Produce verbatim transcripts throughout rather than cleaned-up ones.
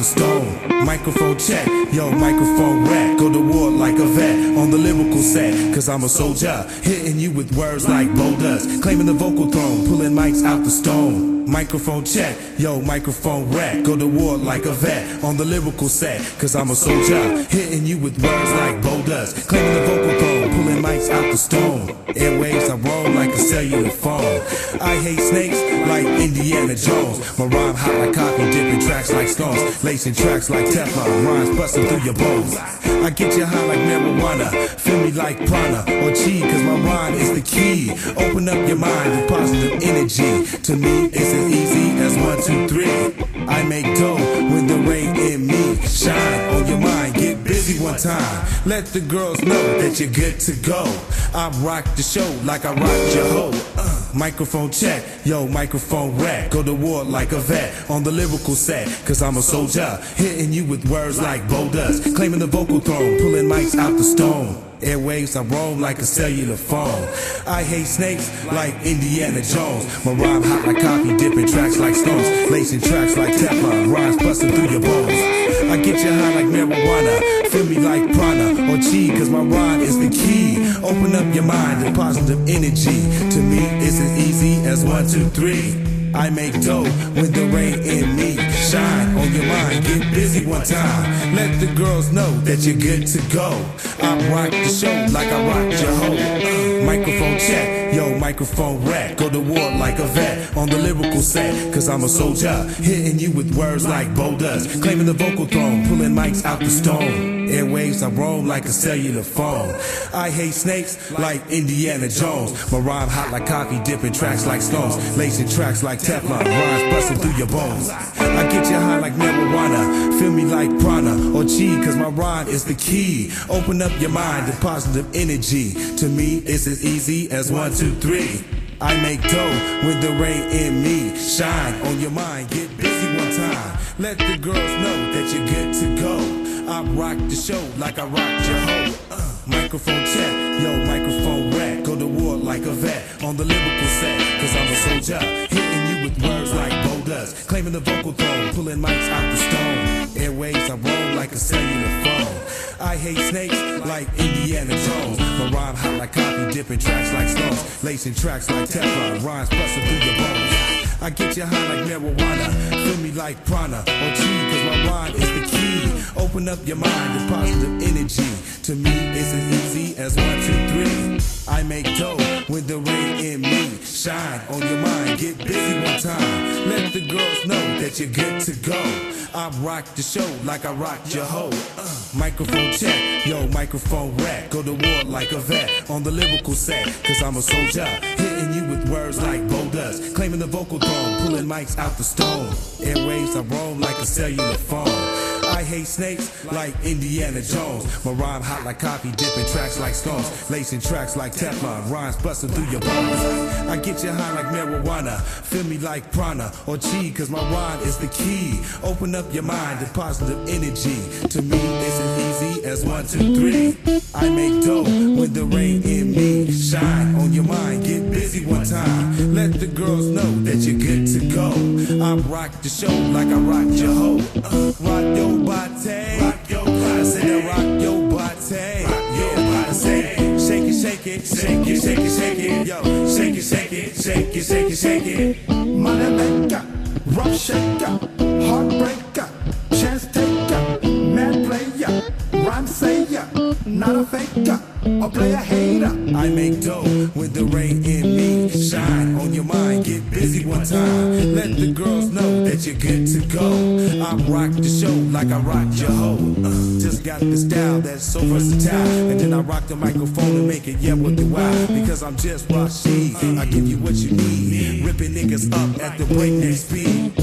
the stone. Microphone check, yo, microphone rap. Go to war like a vet on the lyrical set. Cause I'm a soldier, hitting you with words like Bo does. Claiming the vocal throne, pulling mics out the stone. Microphone check, yo, microphone rap. Go to war like a vet on the lyrical set. Cause I'm a soldier, hitting you with words like Bo does. Claiming the vocal throne, pulling mics out the stone. Airwaves, I roll like a cellular phone. I hate snakes like Indiana Jones. My rhyme hot like coffee, dipping tracks like stones. Lacing tracks like Teflon, rhymes busting through your bones. I get you high like marijuana, feel me like prana or chi. Cause my rhyme is the key. Open up your mind with positive energy. To me, it's as easy as one, two, three. I make dough when the rain in me shine on your mind. Get busy one time. Let the girls know that you're good to go. I rock the show like I rock your hoe. Uh, microphone check, yo, microphone rap. Go to war like a vet on the lyrical set. Cause I'm a soldier, hitting you with words like Bo does. Claiming the vocal throne, pulling mics out the stone. Airwaves, I roam like a cellular phone. I hate snakes like Indiana Jones. My rhyme hot like coffee, dipping tracks like stones. Lacing tracks like Teflon, rhymes busting through your bones. I get you high like marijuana, feel me like prana or chi. Cause my rhyme is the key. Open up your mind to positive energy. To me, it's as easy as one, two, three. I make dough when the rain in me shine on your mind. Get busy one time. Let the girls know that you're good to go. I rock the show like I rock your hoe. Uh, microphone check, yo, microphone rap. Go to war like a vet on the lyrical set. Cause I'm a soldier, hitting you with words like Bo does. Claiming the vocal throne, pulling mics out the stone. Airwaves, I roam like a cellular phone. I hate snakes like Indiana Jones. My rhyme hot like coffee, dipping tracks like stones. Lacing tracks like Teflon, rhymes busting through your bones. I get you high like marijuana, feel me like prana or chi. Cause my rhyme is the key. Open up your mind to positive energy. To me, it's as easy as one, two, three. I make dough when the rain in me shine on your mind. Get busy one time. Let the girls know that you're good to go. I rock the show like I rock your hoe. Uh, microphone check, yo, microphone rap. Go to war like a vet on the lyrical set. Cause I'm a soldier, hitting you with words like Bo does. Claiming the vocal throne, pulling mics out the stone. Airwaves, I roll like a cellular phone. I hate snakes like Indiana Jones. My rhyme hot like coffee, dipping tracks like stones. Lacing tracks like Teflon, rhymes busting through your bones. I get you high like marijuana, feel me like prana or chi. Cause my rhyme is the key. Open up your mind to positive energy. To me, it's as easy as one, two, three. I make dough when the rain in me shine on your mind. Get busy one time. Let the girls know that you're good to go. I rock the show like I rock your hoe. Uh, microphone check, yo, microphone rap. Go to war like a vet on the lyrical set. Cause I'm a soldier, hitting you with words like Bo does. Claiming the vocal throne, pulling mics out the stone. Airwaves, I roam like a cellular phone. I hate snakes like Indiana Jones. My rhyme hot like coffee, dipping tracks like stones. Lacing tracks like Teflon, rhymes busting through your bones. I get you high like marijuana, feel me like prana or chi. Cause my rhyme is the key. Open up your mind to positive energy. To me, it's as easy as one, two, three. I make dough when the rain in me shine on your mind. Get busy one time. Let the girls know that you're good to go. I rock the show like I rock your hoe. Uh, rock your body, rock your body. I said I rock your body, rock your body. I said shake it, shake it, shake it, shake it, shake it, yo, shake it, shake it, shake it, shake it, shake it. Money maker, rough shaker, heartbreaker, chance taker, man player, rhyme sayer, not a faker, or play a hater. I make dough when the rain in me shine on your mind. Get busy one time. Let the girls know that you're good to go. I rock the show like I rock your hoe. Uh, just got the style that's so versatile. And then I rock the microphone and make it yeah with the wow. Because I'm just Rashid. I give you what you need. Ripping niggas up at the breakneck speed.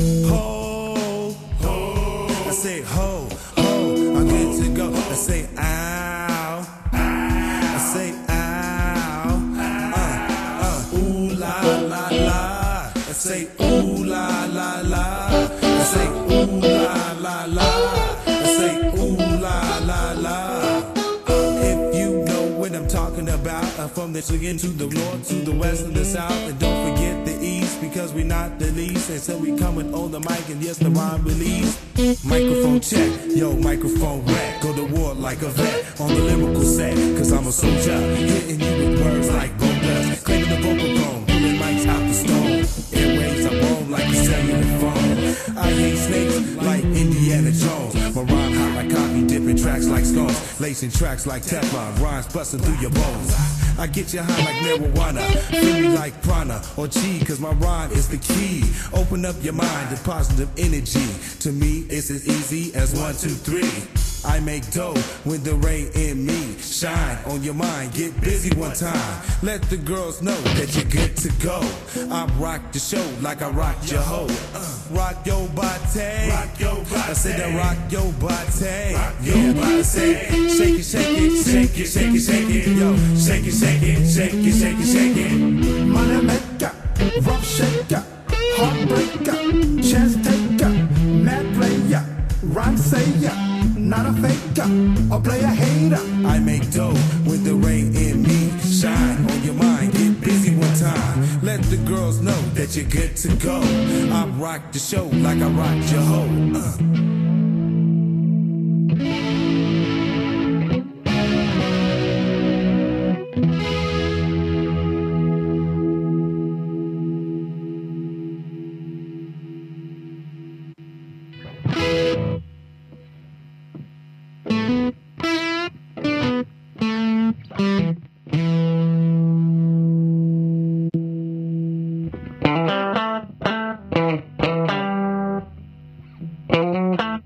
Ho, ho. I say ho, ho. I'm good to go. I say ow. I say ow. Uh, uh. Ooh la la la. I say ooh la la la. I say ooh la la la. I say ooh la la la. Uh, if you know what I'm talking about, uh, from the Michigan to the north, to the west and the south, and don't forget the east, because we not the least. And so we coming on the mic, and yes, the rhyme release. Microphone check, yo, microphone wreck. Go to war like a vet on the lyrical set, cause I'm a soldier, hitting you with words like boulders, claiming the vocal throne, pulling mics out the stone. Airwaves are blown like a cellular phone. I hate snakes like Indiana Jones. My rhyme hot like coffee, dipping tracks like scones, lacing tracks like Teflon, rhymes busting through your bones. I get you high like marijuana, feel me like prana or chi, cause my rhyme is the key. Open up your mind to positive energy. To me, it's as easy as one, two, three. I make dough when the rain in me shine on your mind. Get busy one time. Let the girls know that you're good to go. I rock the show like I rock your hoe. Uh, rock your body. Rock your body. I said I rock your body. Rock your body. I said shake it, shake it, shake it, shake it, shake it, yo. Shake it, shake it, shake it, shake it, shake it. Money maker, rough shaker, heartbreaker, chance taker, mad player, rhyme sayer, not a faker, or play a hater. I make dough when the rain in me shine on your mind. Get busy one time. Let the girls know that you're good to go. I rock the show like I rock your hoe. Uh.